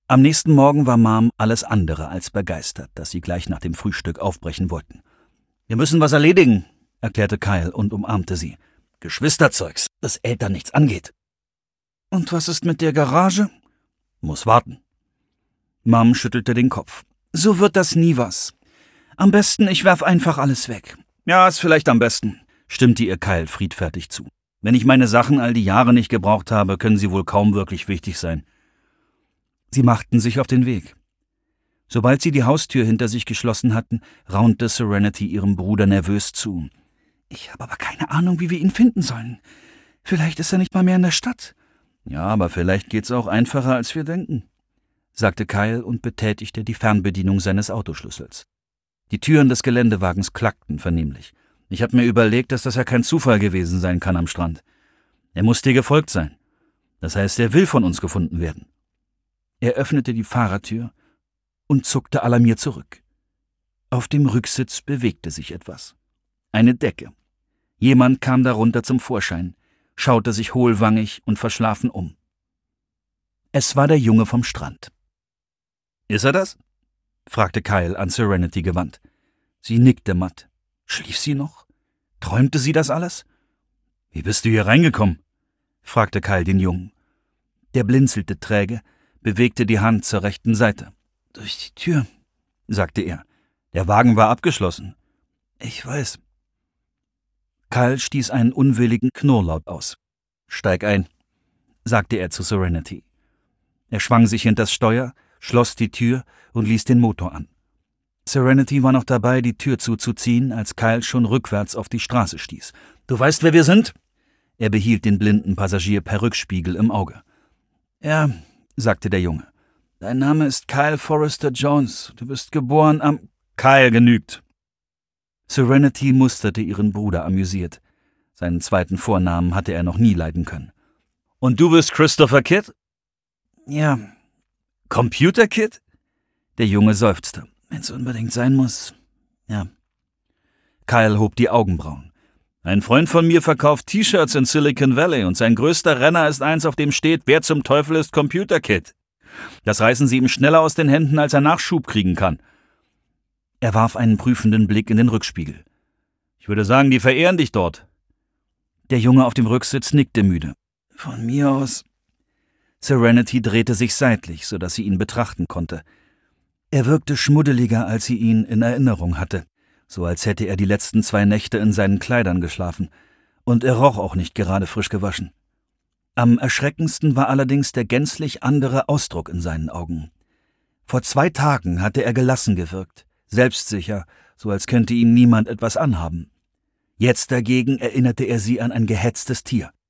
Am nächsten Morgen war Mom alles andere als begeistert, dass sie gleich nach dem Frühstück aufbrechen wollten. »Wir müssen was erledigen«, erklärte Kyle und umarmte sie. »Geschwisterzeugs, das Eltern nichts angeht.« »Und was ist mit der Garage?« »Muss warten.« Mom schüttelte den Kopf. »So wird das nie was. Am besten, ich werf einfach alles weg.« »Ja, ist vielleicht am besten«, stimmte ihr Kyle friedfertig zu. »Wenn ich meine Sachen all die Jahre nicht gebraucht habe, können sie wohl kaum wirklich wichtig sein.« Sie machten sich auf den Weg. Sobald sie die Haustür hinter sich geschlossen hatten, raunte Serenity ihrem Bruder nervös zu. »Ich habe aber keine Ahnung, wie wir ihn finden sollen. Vielleicht ist er nicht mal mehr in der Stadt.« »Ja, aber vielleicht geht's auch einfacher, als wir denken«, sagte Kyle und betätigte die Fernbedienung seines Autoschlüssels. Die Türen des Geländewagens klackten vernehmlich. Ich habe mir überlegt, dass das ja kein Zufall gewesen sein kann am Strand. Er muss dir gefolgt sein. Das heißt, er will von uns gefunden werden. Er öffnete die Fahrertür und zuckte alarmiert zurück. Auf dem Rücksitz bewegte sich etwas. Eine Decke. Jemand kam darunter zum Vorschein, schaute sich hohlwangig und verschlafen um. Es war der Junge vom Strand. »Ist er das?« fragte Kyle an Serenity gewandt. Sie nickte matt. Schlief sie noch? Träumte sie das alles? »Wie bist du hier reingekommen?« fragte Kyle den Jungen. Der blinzelte träge, bewegte die Hand zur rechten Seite. »Durch die Tür«, sagte er. »Der Wagen war abgeschlossen.« »Ich weiß.« Kyle stieß einen unwilligen Knurrlaut aus. »Steig ein«, sagte er zu Serenity. Er schwang sich hinters Steuer, schloss die Tür und ließ den Motor an. Serenity war noch dabei, die Tür zuzuziehen, als Kyle schon rückwärts auf die Straße stieß. »Du weißt, wer wir sind?« Er behielt den blinden Passagier per Rückspiegel im Auge. »Ja«, sagte der Junge. »Dein Name ist Kyle Forrester Jones. Du bist geboren am...« »Kyle genügt.« Serenity musterte ihren Bruder amüsiert. Seinen zweiten Vornamen hatte er noch nie leiden können. »Und du bist Christopher Kidd?« »Ja.« »Computer Kid?« Der Junge seufzte. »Wenn's unbedingt sein muss. Ja.« Kyle hob die Augenbrauen. »Ein Freund von mir verkauft T-Shirts in Silicon Valley und sein größter Renner ist eins, auf dem steht, wer zum Teufel ist Computer Kid? Das reißen sie ihm schneller aus den Händen, als er Nachschub kriegen kann.« Er warf einen prüfenden Blick in den Rückspiegel. »Ich würde sagen, die verehren dich dort.« Der Junge auf dem Rücksitz nickte müde. »Von mir aus.« Serenity drehte sich seitlich, sodass sie ihn betrachten konnte. Er wirkte schmuddeliger, als sie ihn in Erinnerung hatte, so als hätte er die letzten 2 Nächte in seinen Kleidern geschlafen, und er roch auch nicht gerade frisch gewaschen. Am erschreckendsten war allerdings der gänzlich andere Ausdruck in seinen Augen. Vor 2 Tagen hatte er gelassen gewirkt, selbstsicher, so als könnte ihm niemand etwas anhaben. Jetzt dagegen erinnerte er sie an ein gehetztes Tier.